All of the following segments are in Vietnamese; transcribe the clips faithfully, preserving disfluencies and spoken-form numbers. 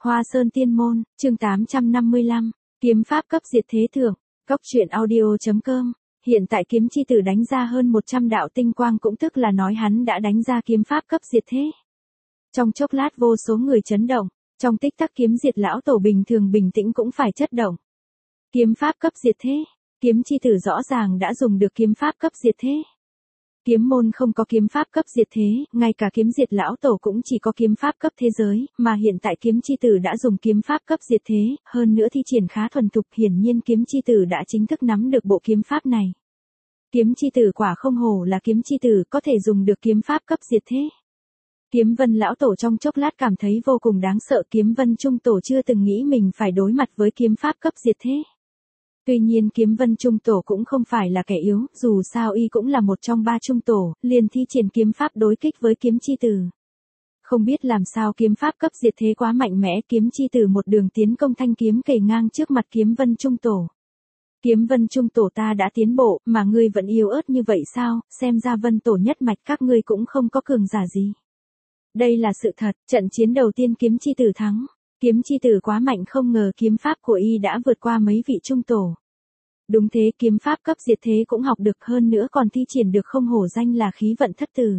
Hoa Sơn Tiên Môn, chương tám trăm năm mươi lăm, kiếm pháp cấp diệt thế thượng, cốc truyện audio chấm com. Hiện tại kiếm chi tử đánh ra hơn một trăm đạo tinh quang, cũng tức là nói hắn đã đánh ra kiếm pháp cấp diệt thế. Trong chốc lát vô số người chấn động, trong tích tắc kiếm diệt lão tổ bình thường bình tĩnh cũng phải chất động. Kiếm pháp cấp diệt thế, kiếm chi tử rõ ràng đã dùng được kiếm pháp cấp diệt thế. Kiếm môn không có kiếm pháp cấp diệt thế, ngay cả kiếm diệt lão tổ cũng chỉ có kiếm pháp cấp thế giới, mà hiện tại kiếm chi tử đã dùng kiếm pháp cấp diệt thế, hơn nữa thi triển khá thuần thục, hiển nhiên kiếm chi tử đã chính thức nắm được bộ kiếm pháp này. Kiếm chi tử quả không hổ là kiếm chi tử, có thể dùng được kiếm pháp cấp diệt thế. Kiếm Vân lão tổ trong chốc lát cảm thấy vô cùng đáng sợ, Kiếm Vân trung tổ chưa từng nghĩ mình phải đối mặt với kiếm pháp cấp diệt thế. Tuy nhiên Kiếm Vân trung tổ cũng không phải là kẻ yếu, dù sao y cũng là một trong ba trung tổ, liền thi triển kiếm pháp đối kích với kiếm chi tử. Không biết làm sao kiếm pháp cấp diệt thế quá mạnh mẽ, kiếm chi tử một đường tiến công, thanh kiếm kề ngang trước mặt Kiếm Vân trung tổ. Kiếm Vân trung tổ, ta đã tiến bộ, mà ngươi vẫn yếu ớt như vậy sao, xem ra Vân tổ nhất mạch các ngươi cũng không có cường giả gì. Đây là sự thật, trận chiến đầu tiên kiếm chi tử thắng. Kiếm chi tử quá mạnh, không ngờ kiếm pháp của y đã vượt qua mấy vị trung tổ. Đúng thế, kiếm pháp cấp diệt thế cũng học được, hơn nữa còn thi triển được, không hổ danh là khí vận thất tử.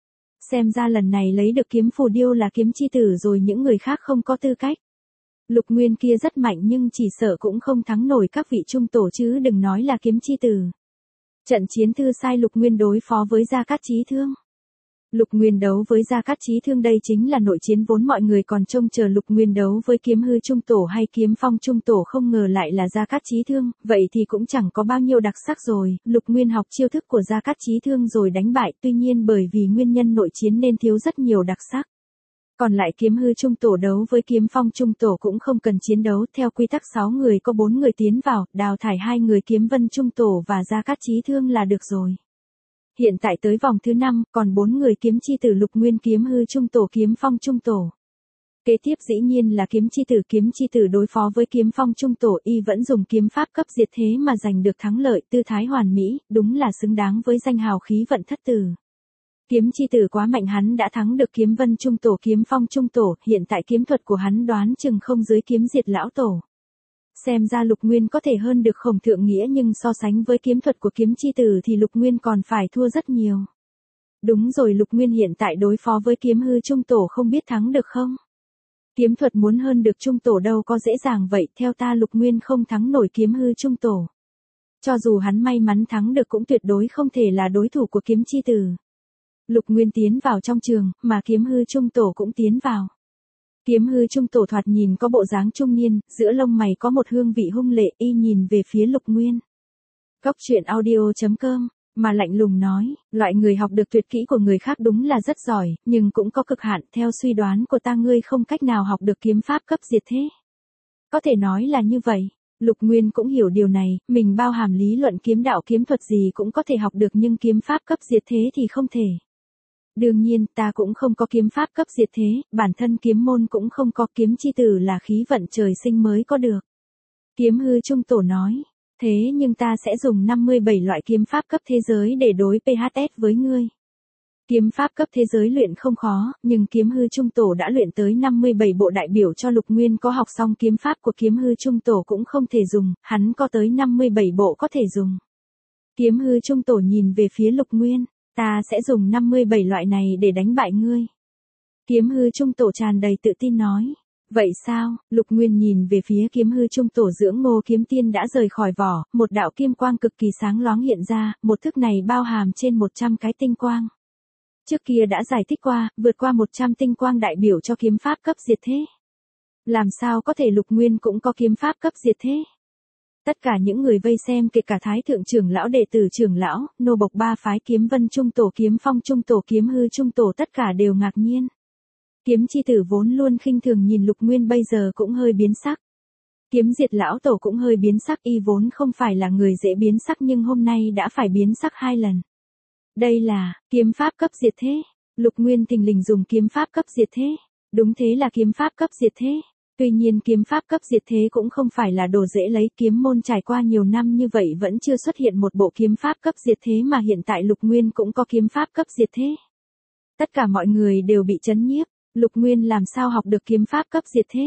Xem ra lần này lấy được kiếm phù điêu là kiếm chi tử rồi, những người khác không có tư cách. Lục Nguyên kia rất mạnh nhưng chỉ sợ cũng không thắng nổi các vị trung tổ chứ đừng nói là kiếm chi tử. Trận chiến thư sai Lục Nguyên đối phó với Gia Cát Chí Thương. Lục Nguyên đấu với Gia Cát Chí Thương, đây chính là nội chiến vốn mọi người còn trông chờ Lục Nguyên đấu với Kiếm Hư trung tổ hay Kiếm Phong trung tổ, không ngờ lại là Gia Cát Chí Thương, vậy thì cũng chẳng có bao nhiêu đặc sắc rồi. Lục Nguyên học chiêu thức của Gia Cát Chí Thương rồi đánh bại, tuy nhiên bởi vì nguyên nhân nội chiến nên thiếu rất nhiều đặc sắc. Còn lại Kiếm Hư trung tổ đấu với Kiếm Phong trung tổ cũng không cần chiến đấu, theo quy tắc sáu người có bốn người tiến vào, đào thải hai người Kiếm Vân trung tổ và Gia Cát Chí Thương là được rồi. Hiện tại tới vòng thứ năm, còn bốn người kiếm chi tử Lục Nguyên, Kiếm Hư trung tổ, Kiếm Phong trung tổ. Kế tiếp dĩ nhiên là kiếm chi tử, kiếm chi tử đối phó với Kiếm Phong trung tổ, y vẫn dùng kiếm pháp cấp diệt thế mà giành được thắng lợi, tư thái hoàn mỹ, đúng là xứng đáng với danh hào khí vận thất tử. Kiếm chi tử quá mạnh, hắn đã thắng được Kiếm Vân trung tổ, Kiếm Phong trung tổ, hiện tại kiếm thuật của hắn đoán chừng không dưới kiếm diệt lão tổ. Xem ra Lục Nguyên có thể hơn được Khổng Thượng Nghĩa, nhưng so sánh với kiếm thuật của kiếm chi tử thì Lục Nguyên còn phải thua rất nhiều. Đúng rồi, Lục Nguyên hiện tại đối phó với Kiếm Hư trung tổ không biết thắng được không? Kiếm thuật muốn hơn được trung tổ đâu có dễ dàng vậy, theo ta Lục Nguyên không thắng nổi Kiếm Hư trung tổ. Cho dù hắn may mắn thắng được cũng tuyệt đối không thể là đối thủ của kiếm chi tử. Lục Nguyên tiến vào trong trường, mà Kiếm Hư trung tổ cũng tiến vào. Kiếm Hư trung tổ thoạt nhìn có bộ dáng trung niên, giữa lông mày có một hương vị hung lệ, y nhìn về phía Lục Nguyên. Cốc truyện audio chấm com, mà lạnh lùng nói, loại người học được tuyệt kỹ của người khác đúng là rất giỏi, nhưng cũng có cực hạn, theo suy đoán của ta ngươi không cách nào học được kiếm pháp cấp diệt thế. Có thể nói là như vậy. Lục Nguyên cũng hiểu điều này, mình bao hàm lý luận kiếm đạo kiếm thuật gì cũng có thể học được, nhưng kiếm pháp cấp diệt thế thì không thể. Đương nhiên, ta cũng không có kiếm pháp cấp diệt thế, bản thân kiếm môn cũng không có, kiếm chi tử là khí vận trời sinh mới có được. Kiếm Hư trung tổ nói, thế nhưng ta sẽ dùng năm mươi bảy loại kiếm pháp cấp thế giới để đối pê hát ét với ngươi. Kiếm pháp cấp thế giới luyện không khó, nhưng Kiếm Hư trung tổ đã luyện tới năm mươi bảy bộ, đại biểu cho Lục Nguyên có học xong kiếm pháp của Kiếm Hư trung tổ cũng không thể dùng, hắn có tới năm mươi bảy bộ có thể dùng. Kiếm Hư trung tổ nhìn về phía Lục Nguyên. Ta sẽ dùng năm mươi bảy loại này để đánh bại ngươi. Kiếm Hư trung tổ tràn đầy tự tin nói. Vậy sao? Lục Nguyên nhìn về phía Kiếm Hư trung tổ, dưỡng Ngô kiếm tiên đã rời khỏi vỏ, một đạo kim quang cực kỳ sáng loáng hiện ra, một thức này bao hàm trên một trăm cái tinh quang. Trước kia đã giải thích qua, vượt qua một trăm tinh quang đại biểu cho kiếm pháp cấp diệt thế. Làm sao có thể Lục Nguyên cũng có kiếm pháp cấp diệt thế? Tất cả những người vây xem, kể cả Thái thượng trưởng lão, đệ tử trưởng lão, nô bộc ba phái Kiếm Vân trung tổ, Kiếm Phong trung tổ, Kiếm Hư trung tổ, tất cả đều ngạc nhiên. Kiếm chi tử vốn luôn khinh thường nhìn Lục Nguyên bây giờ cũng hơi biến sắc. Kiếm diệt lão tổ cũng hơi biến sắc, y vốn không phải là người dễ biến sắc nhưng hôm nay đã phải biến sắc hai lần. Đây là kiếm pháp cấp diệt thế. Lục Nguyên thình lình dùng kiếm pháp cấp diệt thế. Đúng thế, là kiếm pháp cấp diệt thế. Tuy nhiên kiếm pháp cấp diệt thế cũng không phải là đồ dễ lấy, kiếm môn trải qua nhiều năm như vậy vẫn chưa xuất hiện một bộ kiếm pháp cấp diệt thế, mà hiện tại Lục Nguyên cũng có kiếm pháp cấp diệt thế. Tất cả mọi người đều bị chấn nhiếp, Lục Nguyên làm sao học được kiếm pháp cấp diệt thế?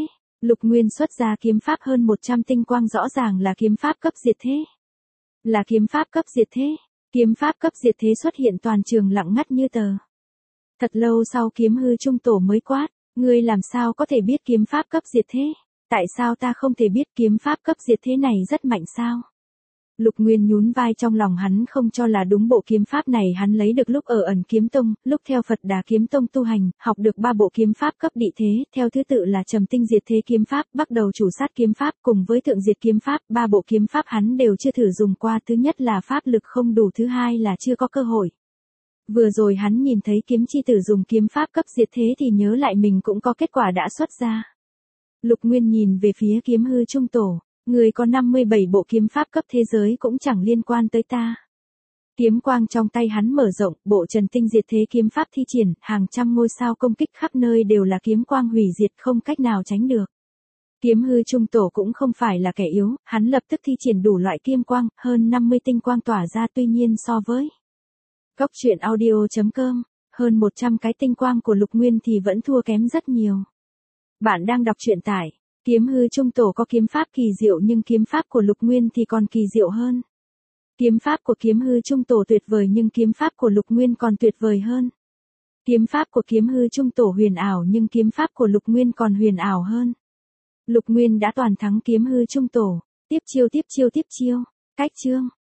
Lục Nguyên xuất ra kiếm pháp hơn một trăm tinh quang rõ ràng là kiếm pháp cấp diệt thế. Là kiếm pháp cấp diệt thế. Kiếm pháp cấp diệt thế xuất hiện toàn trường lặng ngắt như tờ. Thật lâu sau kiếm hư trung tổ mới quát, ngươi làm sao có thể biết kiếm pháp cấp diệt thế? Tại sao ta không thể biết kiếm pháp cấp diệt thế này rất mạnh sao? Lục Nguyên nhún vai, trong lòng hắn không cho là đúng, bộ kiếm pháp này hắn lấy được lúc ở Ẩn Kiếm Tông, lúc theo Phật Đà Kiếm Tông tu hành, học được ba bộ kiếm pháp cấp đị thế, theo thứ tự là Trầm Tinh Diệt Thế kiếm pháp, Bắt Đầu Chủ Sát kiếm pháp cùng với Thượng Diệt kiếm pháp, ba bộ kiếm pháp hắn đều chưa thử dùng qua, thứ nhất là pháp lực không đủ, thứ hai là chưa có cơ hội. Vừa rồi hắn nhìn thấy kiếm chi tử dùng kiếm pháp cấp diệt thế thì nhớ lại mình cũng có kết quả đã xuất ra. Lục Nguyên nhìn về phía kiếm hư trung tổ, người có năm mươi bảy bộ kiếm pháp cấp thế giới cũng chẳng liên quan tới ta. Kiếm quang trong tay hắn mở rộng, bộ Trần Tinh Diệt Thế kiếm pháp thi triển, hàng trăm ngôi sao công kích khắp nơi đều là kiếm quang hủy diệt, không cách nào tránh được. Kiếm hư trung tổ cũng không phải là kẻ yếu, hắn lập tức thi triển đủ loại kiếm quang, hơn năm mươi tinh quang tỏa ra, tuy nhiên so với Cốc truyện audio chấm com, hơn một trăm cái tinh quang của Lục Nguyên thì vẫn thua kém rất nhiều. Bạn đang đọc truyện tại Kiếm hư trung tổ có kiếm pháp kỳ diệu, nhưng kiếm pháp của Lục Nguyên thì còn kỳ diệu hơn. Kiếm pháp của kiếm hư trung tổ tuyệt vời nhưng kiếm pháp của Lục Nguyên còn tuyệt vời hơn. Kiếm pháp của kiếm hư trung tổ huyền ảo nhưng kiếm pháp của Lục Nguyên còn huyền ảo hơn. Lục Nguyên đã toàn thắng kiếm hư trung tổ, tiếp chiêu tiếp chiêu tiếp chiêu, cách chương.